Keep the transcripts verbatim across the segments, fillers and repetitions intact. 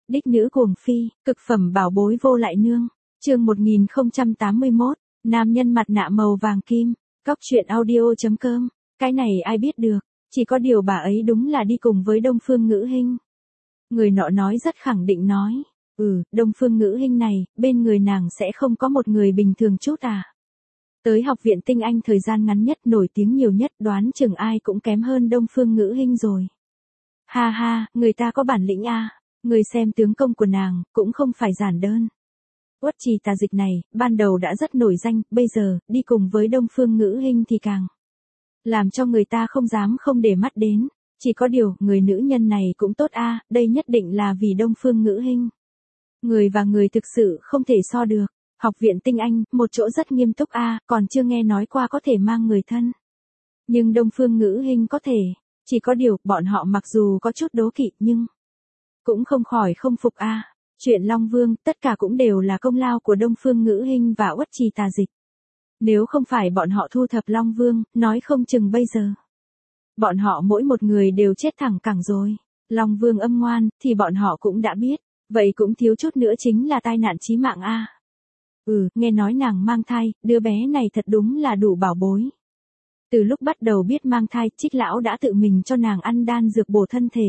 Đích nữ cuồng phi, cực phẩm bảo bối vô lại nương. Chương một nghìn không trăm tám mươi mốt, nam nhân mặt nạ màu vàng kim. Cóc truyện audio chấm com. Cái này ai biết được, chỉ có điều bà ấy đúng là đi cùng với Đông Phương Ngữ Hinh. Người nọ nói rất khẳng định nói, ừ, Đông Phương Ngữ Hinh này, bên người nàng sẽ không có một người bình thường chút à. Tới học viện Tinh Anh thời gian ngắn nhất, nổi tiếng nhiều nhất, đoán chừng ai cũng kém hơn Đông Phương Ngữ Hinh rồi. Ha ha, người ta có bản lĩnh a, người xem tướng công của nàng, cũng không phải giản đơn. Uất Trì Tà Dịch này, ban đầu đã rất nổi danh, bây giờ, đi cùng với Đông Phương Ngữ Hinh thì càng làm cho người ta không dám không để mắt đến. Chỉ có điều, người nữ nhân này cũng tốt a, đây nhất định là vì Đông Phương Ngữ Hinh. Người và người thực sự không thể so được. Học viện Tinh Anh, một chỗ rất nghiêm túc a, còn chưa nghe nói qua có thể mang người thân. Nhưng Đông Phương Ngữ Hinh có thể, chỉ có điều, bọn họ mặc dù có chút đố kỵ nhưng cũng không khỏi không phục a. Chuyện Long Vương, tất cả cũng đều là công lao của Đông Phương Ngữ Hinh và Uất Trì Tà Dịch. Nếu không phải bọn họ thu thập Long Vương, nói không chừng bây giờ bọn họ mỗi một người đều chết thẳng cẳng rồi. Long Vương âm ngoan, thì bọn họ cũng đã biết, vậy cũng thiếu chút nữa chính là tai nạn chí mạng a. Ừ, nghe nói nàng mang thai, đứa bé này thật đúng là đủ bảo bối. Từ lúc bắt đầu biết mang thai, Trích lão đã tự mình cho nàng ăn đan dược bổ thân thể.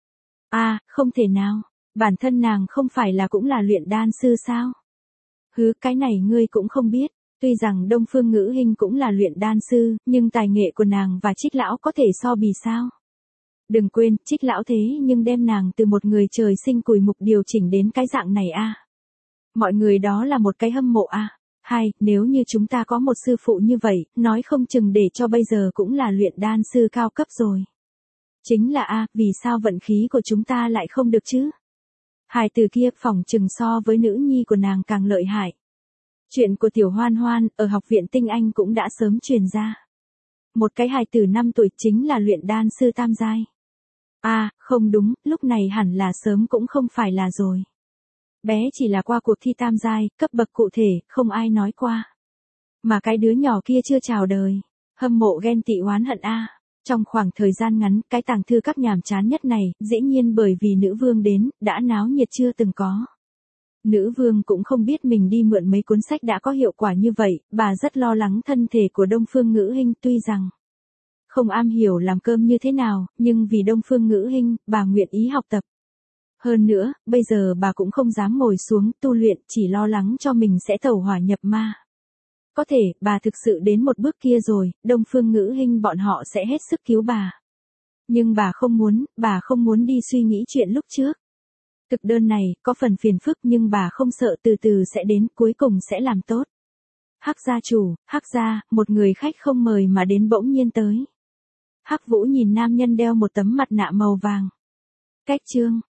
A, không thể nào, bản thân nàng không phải là cũng là luyện đan sư sao? Hứ, cái này ngươi cũng không biết. Tuy rằng Đông Phương Ngữ Hinh cũng là luyện đan sư, nhưng tài nghệ của nàng và Trích lão có thể so bì sao? Đừng quên, Trích lão thế nhưng đem nàng từ một người trời sinh cùi mục điều chỉnh đến cái dạng này a. Mọi người đó là một cái hâm mộ a. Hai, nếu như chúng ta có một sư phụ như vậy, nói không chừng để cho bây giờ cũng là luyện đan sư cao cấp rồi. Chính là a, vì sao vận khí của chúng ta lại không được chứ? Hài từ kia phỏng chừng so với nữ nhi của nàng càng lợi hại. Chuyện của Tiểu Hoan Hoan, ở học viện Tinh Anh cũng đã sớm truyền ra. Một cái hài tử năm tuổi chính là luyện đan sư tam giai. À, không đúng, lúc này hẳn là sớm cũng không phải là rồi. Bé chỉ là qua cuộc thi tam giai, cấp bậc cụ thể, không ai nói qua. Mà cái đứa nhỏ kia chưa chào đời. Hâm mộ ghen tị oán hận a. Trong khoảng thời gian ngắn, cái tàng thư các nhàm chán nhất này, dĩ nhiên bởi vì nữ vương đến, đã náo nhiệt chưa từng có. Nữ vương cũng không biết mình đi mượn mấy cuốn sách đã có hiệu quả như vậy, bà rất lo lắng thân thể của Đông Phương Ngữ Hinh, tuy rằng không am hiểu làm cơm như thế nào, nhưng vì Đông Phương Ngữ Hinh, bà nguyện ý học tập. Hơn nữa, bây giờ bà cũng không dám ngồi xuống tu luyện, chỉ lo lắng cho mình sẽ tẩu hỏa nhập ma. Có thể, bà thực sự đến một bước kia rồi, Đông Phương Ngữ Hinh bọn họ sẽ hết sức cứu bà. Nhưng bà không muốn, bà không muốn đi suy nghĩ chuyện lúc trước. Thực đơn này, có phần phiền phức nhưng bà không sợ từ từ sẽ đến, cuối cùng sẽ làm tốt. Hắc gia chủ, Hắc gia, một người khách không mời mà đến bỗng nhiên tới. Hắc Vũ nhìn nam nhân đeo một tấm mặt nạ màu vàng. Cách chương,